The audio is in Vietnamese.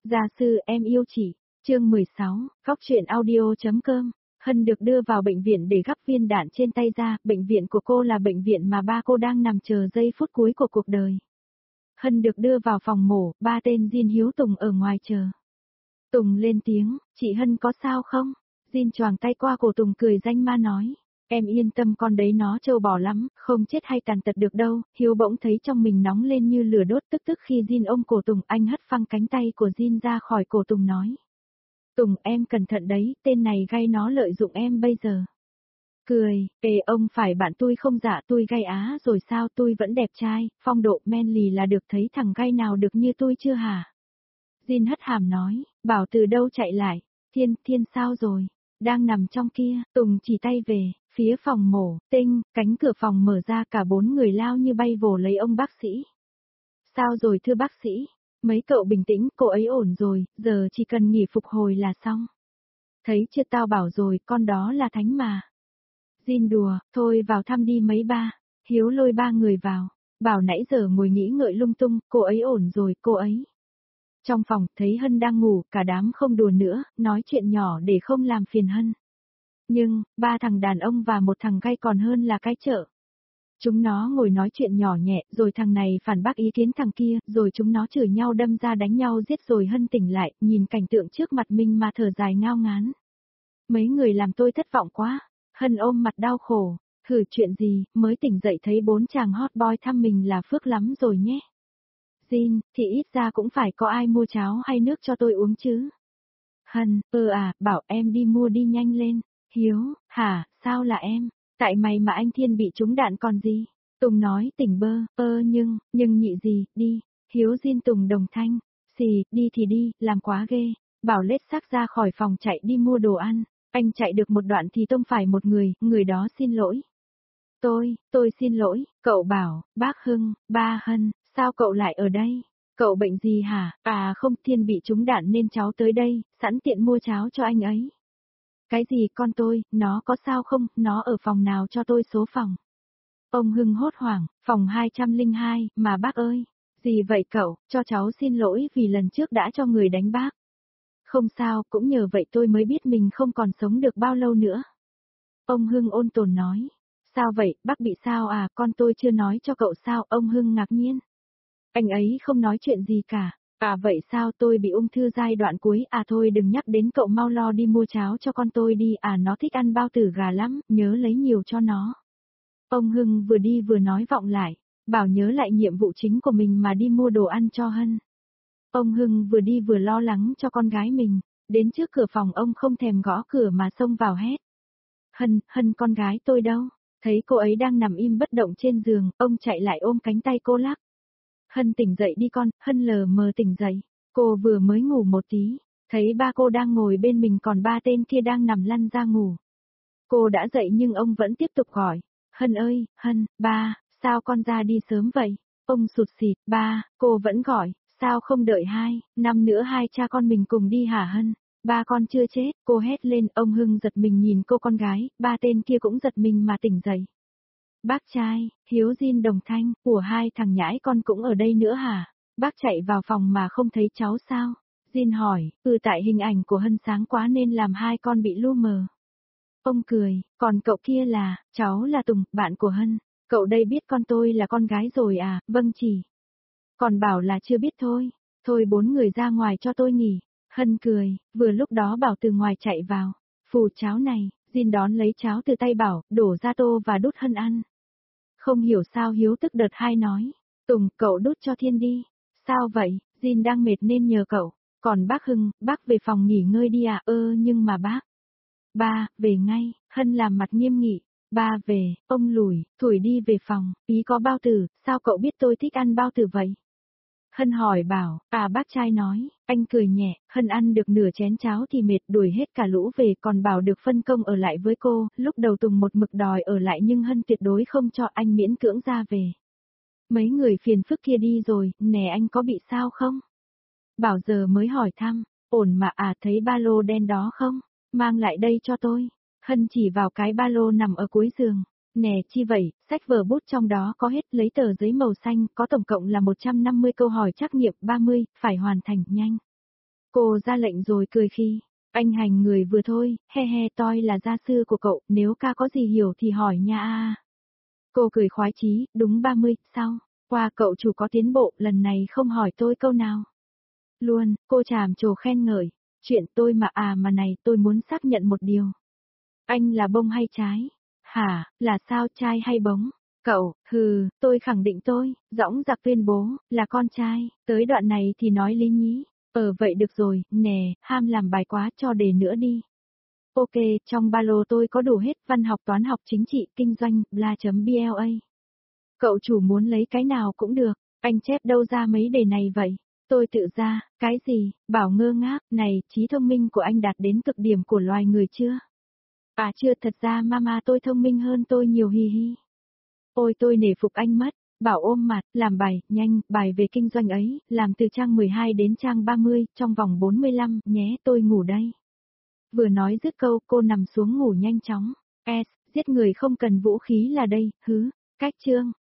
Gia sư em yêu chị, chương 16, góc truyện audio.com. Hân được đưa vào bệnh viện để gắp viên đạn trên tay ra, bệnh viện của cô là bệnh viện mà ba cô đang nằm chờ giây phút cuối của cuộc đời. Hân được đưa vào phòng mổ, ba tên Jin Hiếu Tùng ở ngoài chờ. Tùng lên tiếng, chị Hân có sao không? Jin choàng tay qua cổ Tùng cười danh ma nói. Em yên tâm con đấy nó trâu bò lắm, không chết hay tàn tật được đâu. Hiếu bỗng thấy trong mình nóng lên như lửa đốt tức khi Jin ôm cổ Tùng, anh hất phăng cánh tay của Jin ra khỏi cổ Tùng nói. Tùng em cẩn thận đấy, tên này gay nó lợi dụng em bây giờ. Cười, ông phải bạn tôi không dạ tôi gay á rồi sao tôi vẫn đẹp trai, phong độ men lì là được thấy thằng gay nào được như tôi chưa hả? Jin hất hàm nói, bảo từ đâu chạy lại, Thiên sao rồi, đang nằm trong kia, Tùng chỉ tay về, phía phòng mổ, tinh, cánh cửa phòng mở ra cả 4 người lao như bay vồ lấy ông bác sĩ. Sao rồi thưa bác sĩ? Mấy cậu bình tĩnh, cô ấy ổn rồi, giờ chỉ cần nghỉ phục hồi là xong. Thấy chưa tao bảo rồi, con đó là Thánh mà. Jin đùa, thôi vào thăm đi mấy ba. Hiếu lôi 3 người vào, bảo nãy giờ ngồi nghĩ ngợi lung tung, cô ấy ổn rồi, cô ấy. Trong phòng, thấy Hân đang ngủ, cả đám không đùa nữa, nói chuyện nhỏ để không làm phiền Hân. Nhưng, 3 thằng đàn ông và một thằng gay còn hơn là cái chợ. Chúng nó ngồi nói chuyện nhỏ nhẹ, rồi thằng này phản bác ý kiến thằng kia, rồi chúng nó chửi nhau đâm ra đánh nhau giết rồi Hân tỉnh lại, nhìn cảnh tượng trước mặt mình mà thở dài ngao ngán. Mấy người làm tôi thất vọng quá. Hân ôm mặt đau khổ, thử chuyện gì, mới tỉnh dậy thấy 4 chàng hot boy thăm mình là phước lắm rồi nhé. Jin, thì ít ra cũng phải có ai mua cháo hay nước cho tôi uống chứ. Hân, bảo em đi mua đi nhanh lên. Hiếu, hả, sao là em? Tại mày mà anh Thiên bị trúng đạn còn gì? Tùng nói tỉnh bơ, nhưng nhị gì, đi. Hiếu Jin Tùng đồng thanh, xì, đi thì đi, làm quá ghê. Bảo lết xác ra khỏi phòng chạy đi mua đồ ăn. Anh chạy được một đoạn thì tông phải một người đó xin lỗi. Tôi xin lỗi, cậu bảo, bác Hưng, ba Hân, sao cậu lại ở đây? Cậu bệnh gì hả? À không, Thiên bị trúng đạn nên cháu tới đây, sẵn tiện mua cháo cho anh ấy. Cái gì con tôi, nó có sao không, nó ở phòng nào cho tôi số phòng. Ông Hưng hốt hoảng, phòng 202, mà bác ơi. Gì vậy cậu, cho cháu xin lỗi vì lần trước đã cho người đánh bác. Không sao, cũng nhờ vậy tôi mới biết mình không còn sống được bao lâu nữa. Ông Hưng ôn tồn nói. Sao vậy, bác bị sao à, con tôi chưa nói cho cậu sao, ông Hưng ngạc nhiên. Anh ấy không nói chuyện gì cả. À vậy sao tôi bị ung thư giai đoạn cuối, à thôi đừng nhắc đến cậu mau lo đi mua cháo cho con tôi đi, à nó thích ăn bao tử gà lắm, nhớ lấy nhiều cho nó. Ông Hưng vừa đi vừa nói vọng lại, bảo nhớ lại nhiệm vụ chính của mình mà đi mua đồ ăn cho Hân. Ông Hưng vừa đi vừa lo lắng cho con gái mình, đến trước cửa phòng ông không thèm gõ cửa mà xông vào hét. Hân con gái tôi đâu? Thấy cô ấy đang nằm im bất động trên giường, ông chạy lại ôm cánh tay cô lắc. Hân tỉnh dậy đi con, Hân lờ mờ tỉnh dậy, cô vừa mới ngủ một tí, thấy ba cô đang ngồi bên mình còn 3 tên kia đang nằm lăn ra ngủ. Cô đã dậy nhưng ông vẫn tiếp tục gọi, Hân ơi, Hân, ba, sao con ra đi sớm vậy? Ông sụt sịt, ba, cô vẫn gọi. Sao không đợi 2 năm nữa hai cha con mình cùng đi hả Hân? Ba con chưa chết, cô hét lên, ông Hưng giật mình nhìn cô con gái, 3 tên kia cũng giật mình mà tỉnh dậy. Bác trai, Hiếu Jin đồng thanh, của 2 thằng nhãi con cũng ở đây nữa hả? Bác chạy vào phòng mà không thấy cháu sao? Jin hỏi, tại hình ảnh của Hân sáng quá nên làm 2 con bị lu mờ. Ông cười, còn cậu kia là, cháu là Tùng, bạn của Hân. Cậu đây biết con tôi là con gái rồi à, vâng chỉ. Còn bảo là chưa biết thôi, 4 người ra ngoài cho tôi nghỉ. Hân cười, vừa lúc đó Bảo từ ngoài chạy vào, phù cháo này, Jin đón lấy cháo từ tay Bảo, đổ ra tô và đút Hân ăn. Không hiểu sao Hiếu tức đợt 2 nói, Tùng, cậu đút cho Thiên đi. Sao vậy, Jin đang mệt nên nhờ cậu, còn bác Hưng, bác về phòng nghỉ ngơi đi à, nhưng mà bác. Ba, về ngay, Hân làm mặt nghiêm nghị. Ba về, ông lùi, thủi đi về phòng, ý có bao tử, sao cậu biết tôi thích ăn bao tử vậy? Hân hỏi Bảo, bác trai nói, anh cười nhẹ, Hân ăn được nửa chén cháo thì mệt đuổi hết cả lũ về, còn Bảo được phân công ở lại với cô, lúc đầu Tùng một mực đòi ở lại nhưng Hân tuyệt đối không cho, anh miễn cưỡng ra về. Mấy người phiền phức kia đi rồi, nè anh có bị sao không? Bảo giờ mới hỏi thăm, ổn mà thấy ba lô đen đó không? Mang lại đây cho tôi. Hân chỉ vào cái ba lô nằm ở cuối giường. Nè chi vậy, sách vở bút trong đó có hết, lấy tờ giấy màu xanh, có tổng cộng là 150 câu hỏi trắc nghiệm 30, phải hoàn thành nhanh. Cô ra lệnh rồi cười khi. Anh hành người vừa thôi, he he tôi là gia sư của cậu, nếu ca có gì hiểu thì hỏi nha a. Cô cười khoái chí, đúng 30, sao? Qua cậu chủ có tiến bộ, lần này không hỏi tôi câu nào. Luôn, cô tràm trồ khen ngợi. Chuyện tôi mà này tôi muốn xác nhận một điều. Anh là bông hay trái? Hả, là sao trai hay bóng? Cậu, tôi khẳng định tôi, dõng dạc tuyên bố, là con trai, tới đoạn này thì nói lý nhí. Vậy được rồi, nè, ham làm bài quá cho đề nữa đi. Ok, trong ba lô tôi có đủ hết văn học toán học chính trị kinh doanh, bla.bla. Cậu chủ muốn lấy cái nào cũng được, anh chép đâu ra mấy đề này vậy? Tôi tự ra, cái gì, bảo ngơ ngác, này, trí thông minh của anh đạt đến cực điểm của loài người chưa? À chưa, thật ra mama tôi thông minh hơn tôi nhiều hi hi. Ôi tôi nể phục anh mất, bảo ôm mặt, làm bài, nhanh, bài về kinh doanh ấy, làm từ trang 12 đến trang 30, trong vòng 45, nhé, tôi ngủ đây. Vừa nói dứt câu, cô nằm xuống ngủ nhanh chóng. Giết người không cần vũ khí là đây, cách chương.